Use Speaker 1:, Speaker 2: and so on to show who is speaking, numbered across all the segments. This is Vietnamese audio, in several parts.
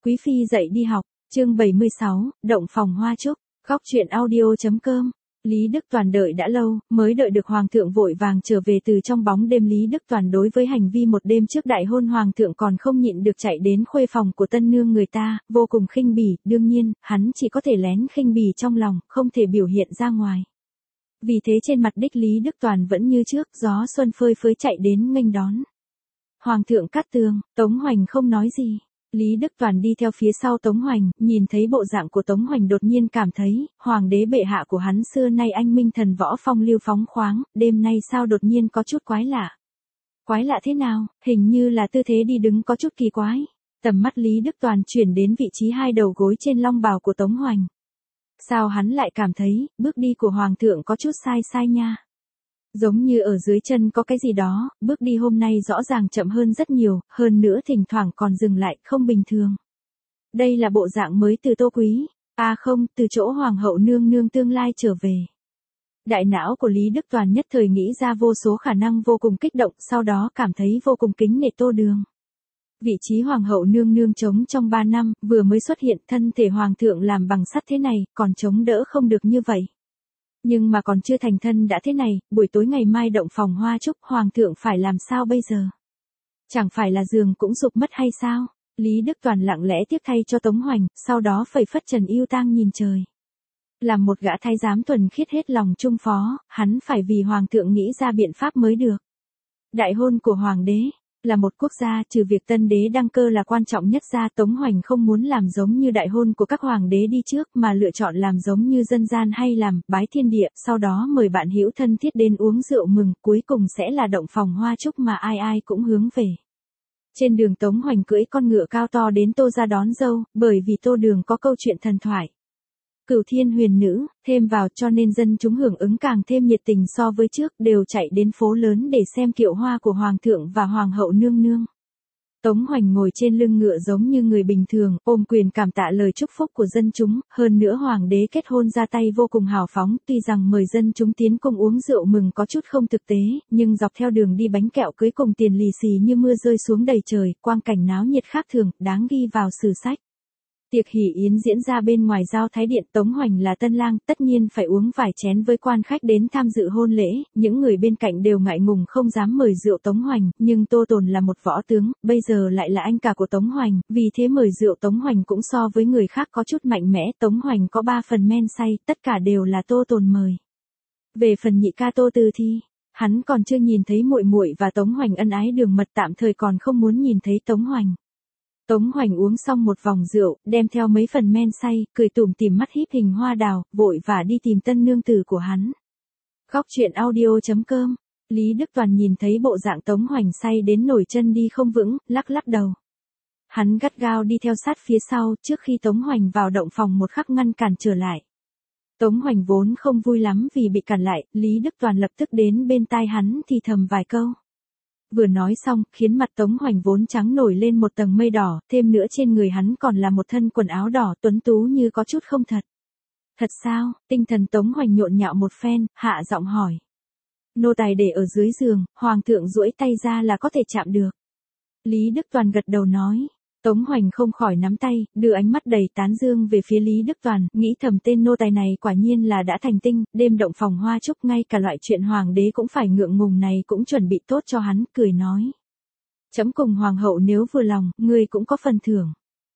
Speaker 1: Quý phi dậy đi học, chương 76, động phòng hoa trúc, góc truyện audio.com. Lý Đức Toàn đợi đã lâu, mới đợi được Hoàng thượng vội vàng trở về từ trong bóng đêm. Lý Đức Toàn đối với hành vi một đêm trước đại hôn Hoàng thượng còn không nhịn được chạy đến khuê phòng của tân nương người ta, vô cùng khinh bỉ. Đương nhiên, hắn chỉ có thể lén khinh bỉ trong lòng, không thể biểu hiện ra ngoài. Vì thế trên mặt đích Lý Đức Toàn vẫn như trước, gió xuân phơi phới chạy đến nghênh đón. Hoàng thượng cát tường, Tống Hoành không nói gì. Lý Đức Toàn đi theo phía sau Tống Hoành, nhìn thấy bộ dạng của Tống Hoành đột nhiên cảm thấy, hoàng đế bệ hạ của hắn xưa nay anh minh thần võ phong lưu phóng khoáng, đêm nay sao đột nhiên có chút quái lạ. Quái lạ thế nào, hình như là tư thế đi đứng có chút kỳ quái. Tầm mắt Lý Đức Toàn chuyển đến vị trí hai đầu gối trên long bào của Tống Hoành. Sao hắn lại cảm thấy, bước đi của hoàng thượng có chút sai nha. Giống như ở dưới chân có cái gì đó, bước đi hôm nay rõ ràng chậm hơn rất nhiều, hơn nữa thỉnh thoảng còn dừng lại, không bình thường. Đây là bộ dạng mới từ Tô Quý, không, từ chỗ hoàng hậu nương nương tương lai trở về. Đại não của Lý Đức Toàn nhất thời nghĩ ra vô số khả năng vô cùng kích động, sau đó cảm thấy vô cùng kính nể Tô Đường. Vị trí hoàng hậu nương nương chống trong 3 năm, vừa mới xuất hiện, thân thể hoàng thượng làm bằng sắt thế này, còn chống đỡ không được như vậy. Nhưng mà còn chưa thành thân đã thế này, buổi tối ngày mai động phòng hoa trúc, hoàng thượng phải làm sao bây giờ? Chẳng phải là giường cũng sụp mất hay sao? Lý Đức Toàn lặng lẽ tiếp thay cho Tống Hoành, sau đó phẩy phất trần yêu tang nhìn trời. Làm một gã thái giám thuần khiết hết lòng trung phó, hắn phải vì hoàng thượng nghĩ ra biện pháp mới được. Đại hôn của hoàng đế là một quốc gia, trừ việc tân đế đăng cơ là quan trọng nhất ra, Tống Hoành không muốn làm giống như đại hôn của các hoàng đế đi trước mà lựa chọn làm giống như dân gian hay làm, bái thiên địa, sau đó mời bạn hữu thân thiết đến uống rượu mừng, cuối cùng sẽ là động phòng hoa trúc mà ai ai cũng hướng về. Trên đường Tống Hoành cưỡi con ngựa cao to đến Tô ra đón dâu, bởi vì Tô Đường có câu chuyện thần thoại. Cửu thiên huyền nữ, thêm vào cho nên dân chúng hưởng ứng càng thêm nhiệt tình so với trước, đều chạy đến phố lớn để xem kiệu hoa của hoàng thượng và hoàng hậu nương nương. Tống Hoành ngồi trên lưng ngựa giống như người bình thường, ôm quyền cảm tạ lời chúc phúc của dân chúng, hơn nữa hoàng đế kết hôn ra tay vô cùng hào phóng, tuy rằng mời dân chúng tiến cung uống rượu mừng có chút không thực tế, nhưng dọc theo đường đi bánh kẹo cưới cùng tiền lì xì như mưa rơi xuống đầy trời, quang cảnh náo nhiệt khác thường, đáng ghi vào sử sách. Tiệc hỷ yến diễn ra bên ngoài Giao Thái Điện, Tống Hoành là tân lang, tất nhiên phải uống vài chén với quan khách đến tham dự hôn lễ, những người bên cạnh đều ngại ngùng không dám mời rượu Tống Hoành, nhưng Tô Tồn là một võ tướng, bây giờ lại là anh cả của Tống Hoành, vì thế mời rượu Tống Hoành cũng so với người khác có chút mạnh mẽ, Tống Hoành có 3 phần men say, tất cả đều là Tô Tồn mời. Về phần nhị ca Tô Từ thì hắn còn chưa nhìn thấy muội muội và Tống Hoành ân ái đường mật, tạm thời còn không muốn nhìn thấy Tống Hoành. Tống Hoành uống xong một vòng rượu, đem theo mấy phần men say, cười tủm tỉm mắt híp hình hoa đào, vội vã đi tìm tân nương tử của hắn. Góc truyện audio.com. Lý Đức Toàn nhìn thấy bộ dạng Tống Hoành say đến nổi chân đi không vững, lắc lắc đầu. Hắn gắt gao đi theo sát phía sau, trước khi Tống Hoành vào động phòng một khắc ngăn cản trở lại. Tống Hoành vốn không vui lắm vì bị cản lại, Lý Đức Toàn lập tức đến bên tai hắn thì thầm vài câu. Vừa nói xong, khiến mặt Tống Hoành vốn trắng nổi lên một tầng mây đỏ, thêm nữa trên người hắn còn là một thân quần áo đỏ tuấn tú như có chút không thật. Thật sao? Tinh thần Tống Hoành nhộn nhạo một phen, hạ giọng hỏi. Nô tài để ở dưới giường, hoàng thượng duỗi tay ra là có thể chạm được. Lý Đức Toàn gật đầu nói. Tống Hoành không khỏi nắm tay, đưa ánh mắt đầy tán dương về phía Lý Đức Toàn, nghĩ thầm tên nô tài này quả nhiên là đã thành tinh, đêm động phòng hoa trúc ngay cả loại chuyện hoàng đế cũng phải ngượng ngùng này cũng chuẩn bị tốt cho hắn, cười nói. Chấm cùng hoàng hậu nếu vừa lòng, ngươi cũng có phần thưởng.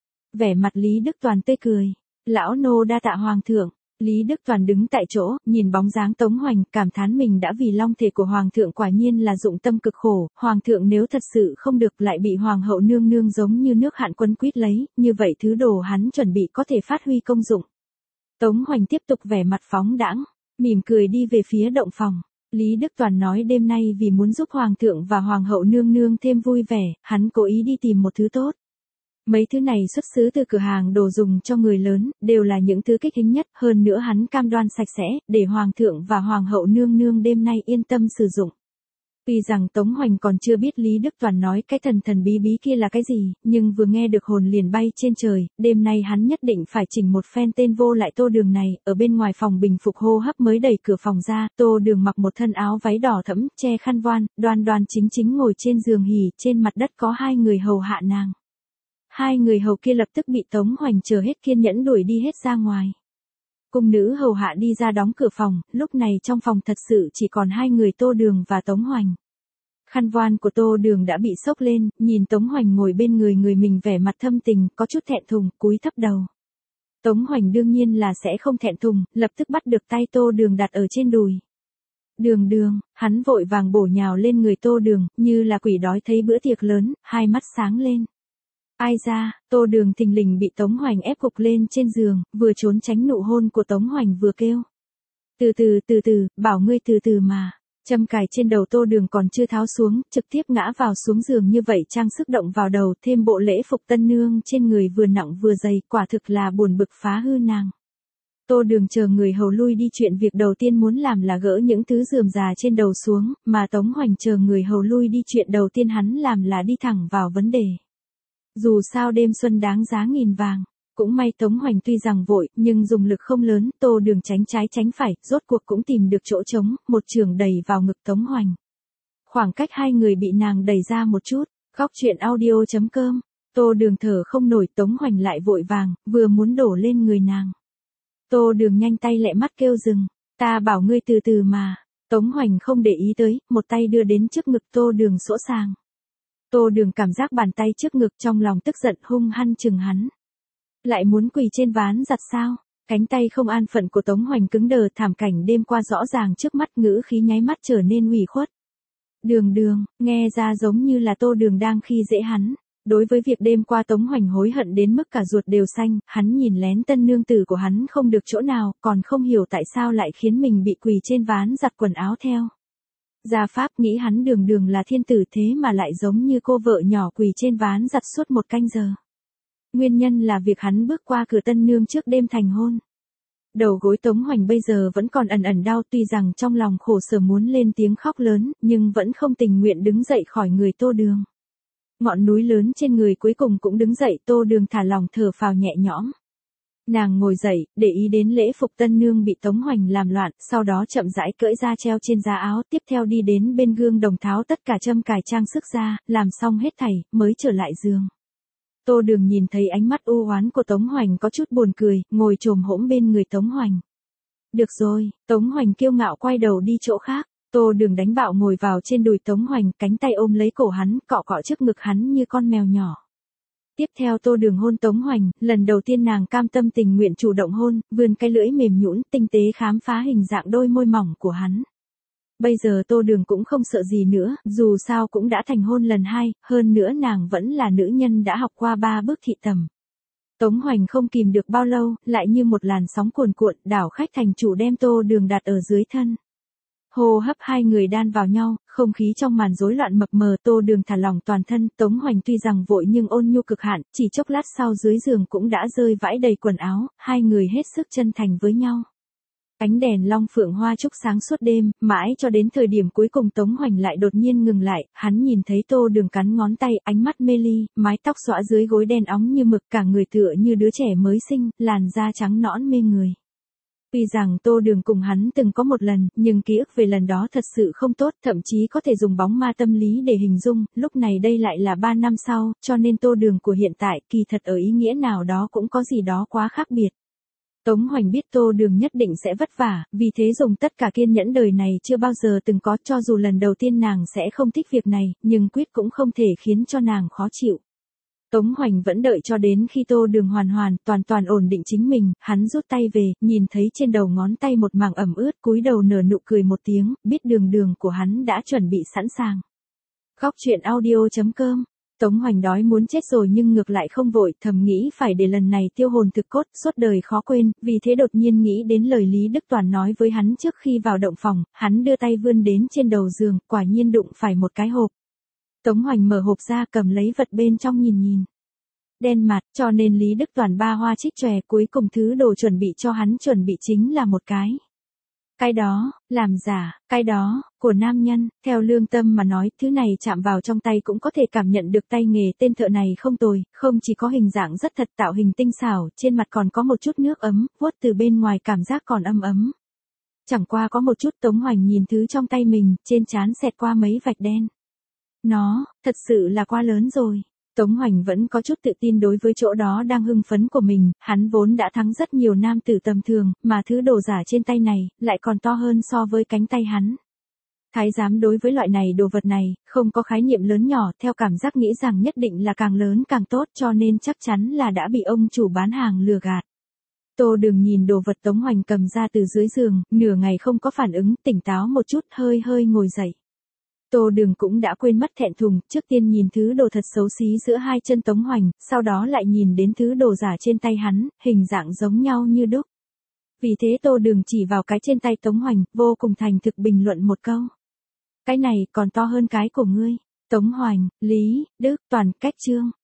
Speaker 1: Vẻ mặt Lý Đức Toàn tươi cười. Lão nô đa tạ hoàng thượng. Lý Đức Toàn đứng tại chỗ, nhìn bóng dáng Tống Hoành, cảm thán mình đã vì long thể của hoàng thượng quả nhiên là dụng tâm cực khổ, hoàng thượng nếu thật sự không được lại bị hoàng hậu nương nương giống như nước hạn quấn quýt lấy, như vậy thứ đồ hắn chuẩn bị có thể phát huy công dụng. Tống Hoành tiếp tục vẻ mặt phóng đãng, mỉm cười đi về phía động phòng. Lý Đức Toàn nói đêm nay vì muốn giúp hoàng thượng và hoàng hậu nương nương thêm vui vẻ, hắn cố ý đi tìm một thứ tốt. Mấy thứ này xuất xứ từ cửa hàng đồ dùng cho người lớn, đều là những thứ kích tính nhất, hơn nữa hắn cam đoan sạch sẽ, để hoàng thượng và hoàng hậu nương nương đêm nay yên tâm sử dụng. Tuy rằng Tống Hoành còn chưa biết Lý Đức Toàn nói cái thần thần bí bí kia là cái gì, nhưng vừa nghe được hồn liền bay trên trời, đêm nay hắn nhất định phải chỉnh một phen tên vô lại Tô Đường này, ở bên ngoài phòng bình phục hô hấp mới đẩy cửa phòng ra, Tô Đường mặc một thân áo váy đỏ thẫm, che khăn voan, đoan đoan chính chính ngồi trên giường hỉ, trên mặt đất có 2 người hầu hạ nàng. hai người hầu kia lập tức bị Tống Hoành chờ hết kiên nhẫn đuổi đi hết ra ngoài. Cung nữ hầu hạ đi ra đóng cửa phòng, lúc này trong phòng thật sự chỉ còn hai người Tô Đường và Tống Hoành. Khăn voan của Tô Đường đã bị xốc lên, nhìn Tống Hoành ngồi bên người người mình vẻ mặt thâm tình, có chút thẹn thùng, cúi thấp đầu. Tống Hoành đương nhiên là sẽ không thẹn thùng, lập tức bắt được tay Tô Đường đặt ở trên đùi. Đường Đường, hắn vội vàng bổ nhào lên người Tô Đường, như là quỷ đói thấy bữa tiệc lớn, hai mắt sáng lên. Ai ra, Tô Đường thình lình bị Tống Hoành ép gục lên trên giường, vừa trốn tránh nụ hôn của Tống Hoành vừa kêu. Từ từ, bảo ngươi từ từ mà. Châm cài trên đầu Tô Đường còn chưa tháo xuống, trực tiếp ngã vào xuống giường như vậy, trang sức động vào đầu, thêm bộ lễ phục tân nương trên người vừa nặng vừa dày, quả thực là buồn bực phá hư nàng. Tô Đường chờ người hầu lui đi, chuyện việc đầu tiên muốn làm là gỡ những thứ rườm rà trên đầu xuống, mà Tống Hoành chờ người hầu lui đi, chuyện đầu tiên hắn làm là đi thẳng vào vấn đề. Dù sao đêm xuân đáng giá nghìn vàng. Cũng may Tống Hoành tuy rằng vội, nhưng dùng lực không lớn, Tô Đường tránh trái tránh phải, rốt cuộc cũng tìm được chỗ trống, một chưởng đẩy vào ngực Tống Hoành. Khoảng cách hai người bị nàng đẩy ra một chút, góc chuyện audio.com, Tô Đường thở không nổi, Tống Hoành lại vội vàng, vừa muốn đổ lên người nàng. Tô Đường nhanh tay lẹ mắt kêu dừng, ta bảo ngươi từ từ mà. Tống Hoành không để ý tới, một tay đưa đến trước ngực Tô Đường sỗ sàng. Tô Đường cảm giác bàn tay trước ngực, trong lòng tức giận hung hăng chừng hắn. Lại muốn quỳ trên ván giặt sao? Cánh tay không an phận của Tống Hoành cứng đờ, thảm cảnh đêm qua rõ ràng trước mắt, ngữ khí nháy mắt trở nên ủy khuất. Đường Đường, nghe ra giống như là Tô Đường đang khi dễ hắn. Đối với việc đêm qua Tống Hoành hối hận đến mức cả ruột đều xanh, hắn nhìn lén tân nương tử của hắn không được chỗ nào, còn không hiểu tại sao lại khiến mình bị quỳ trên ván giặt quần áo theo. Gia Pháp nghĩ hắn Đường Đường là thiên tử, thế mà lại giống như cô vợ nhỏ quỳ trên ván giặt suốt một canh giờ. Nguyên nhân là việc hắn bước qua cửa tân nương trước đêm thành hôn. Đầu gối Tống Hoành bây giờ vẫn còn ẩn ẩn đau, tuy rằng trong lòng khổ sở muốn lên tiếng khóc lớn, nhưng vẫn không tình nguyện đứng dậy khỏi người Tô Đường. Ngọn núi lớn trên người cuối cùng cũng đứng dậy, Tô Đường thả lòng thở phào nhẹ nhõm. Nàng ngồi dậy, để ý đến lễ phục tân nương bị Tống Hoành làm loạn, sau đó chậm rãi cởi ra treo trên giá áo, tiếp theo đi đến bên gương đồng tháo tất cả châm cài trang sức ra, làm xong hết thảy, mới trở lại giường. Tô Đường nhìn thấy ánh mắt u oán của Tống Hoành có chút buồn cười, ngồi chồm hổm bên người Tống Hoành. Được rồi, Tống Hoành kiêu ngạo quay đầu đi chỗ khác. Tô Đường đánh bạo ngồi vào trên đùi Tống Hoành, cánh tay ôm lấy cổ hắn, cọ cọ trước ngực hắn như con mèo nhỏ. Tiếp theo Tô Đường hôn Tống Hoành, lần đầu tiên nàng cam tâm tình nguyện chủ động hôn, vươn cái lưỡi mềm nhũn, tinh tế khám phá hình dạng đôi môi mỏng của hắn. Bây giờ Tô Đường cũng không sợ gì nữa, dù sao cũng đã thành hôn lần hai, hơn nữa nàng vẫn là nữ nhân đã học qua 3 bước thị tầm. Tống Hoành không kìm được bao lâu, lại như một làn sóng cuồn cuộn, đảo khách thành chủ đem Tô Đường đặt ở dưới thân. Hô hấp hai người đan vào nhau, không khí trong màn rối loạn mập mờ, Tô Đường thả lỏng toàn thân, Tống Hoành tuy rằng vội nhưng ôn nhu cực hạn, chỉ chốc lát sau dưới giường cũng đã rơi vãi đầy quần áo, hai người hết sức chân thành với nhau. Ánh đèn long phượng hoa chúc sáng suốt đêm, mãi cho đến thời điểm cuối cùng Tống Hoành lại đột nhiên ngừng lại, hắn nhìn thấy Tô Đường cắn ngón tay, ánh mắt mê ly, mái tóc xõa dưới gối đen óng như mực, cả người tựa như đứa trẻ mới sinh, làn da trắng nõn mê người. Tuy rằng Tô Đường cùng hắn từng có một lần, nhưng ký ức về lần đó thật sự không tốt, thậm chí có thể dùng bóng ma tâm lý để hình dung, lúc này đây lại là 3 năm sau, cho nên Tô Đường của hiện tại kỳ thật ở ý nghĩa nào đó cũng có gì đó quá khác biệt. Tống Hoành biết Tô Đường nhất định sẽ vất vả, vì thế dùng tất cả kiên nhẫn đời này chưa bao giờ từng có, cho dù lần đầu tiên nàng sẽ không thích việc này, nhưng quyết cũng không thể khiến cho nàng khó chịu. Tống Hoành vẫn đợi cho đến khi Tô Đường toàn toàn ổn định chính mình, hắn rút tay về, nhìn thấy trên đầu ngón tay một mảng ẩm ướt, cúi đầu nở nụ cười một tiếng, biết Đường của hắn đã chuẩn bị sẵn sàng. Góc chuyện audio.com, Tống Hoành đói muốn chết rồi nhưng ngược lại không vội, thầm nghĩ phải để lần này tiêu hồn thực cốt, suốt đời khó quên, vì thế đột nhiên nghĩ đến lời Lý Đức Toàn nói với hắn trước khi vào động phòng, hắn đưa tay vươn đến trên đầu giường, quả nhiên đụng phải một cái hộp. Tống Hoành mở hộp ra, cầm lấy vật bên trong nhìn. Đen mặt, cho nên Lý Đức Toàn ba hoa trích chòe, cuối cùng thứ đồ chuẩn bị cho hắn chuẩn bị chính là một cái. Cái đó, làm giả, cái đó, của nam nhân, theo lương tâm mà nói, thứ này chạm vào trong tay cũng có thể cảm nhận được tay nghề tên thợ này không tồi, không chỉ có hình dạng rất thật, tạo hình tinh xảo, trên mặt còn có một chút nước ấm, vuốt từ bên ngoài cảm giác còn ấm ấm. Chẳng qua có một chút, Tống Hoành nhìn thứ trong tay mình, trên trán xẹt qua mấy vạch đen. Nó, thật sự là quá lớn rồi. Tống Hoành vẫn có chút tự tin đối với chỗ đó đang hưng phấn của mình, hắn vốn đã thắng rất nhiều nam tử tầm thường, mà thứ đồ giả trên tay này, lại còn to hơn so với cánh tay hắn. Thái giám đối với loại này đồ vật này, không có khái niệm lớn nhỏ, theo cảm giác nghĩ rằng nhất định là càng lớn càng tốt, cho nên chắc chắn là đã bị ông chủ bán hàng lừa gạt. Tô Đường nhìn đồ vật Tống Hoành cầm ra từ dưới giường, nửa ngày không có phản ứng, tỉnh táo một chút, hơi hơi ngồi dậy. Tô Đường cũng đã quên mất thẹn thùng, trước tiên nhìn thứ đồ thật xấu xí giữa hai chân Tống Hoành, sau đó lại nhìn đến thứ đồ giả trên tay hắn, hình dạng giống nhau như đúc. Vì thế Tô Đường chỉ vào cái trên tay Tống Hoành, vô cùng thành thực bình luận một câu. Cái này còn to hơn cái của ngươi. Tống Hoành, Lý, Đức, Toàn, Cách Trương.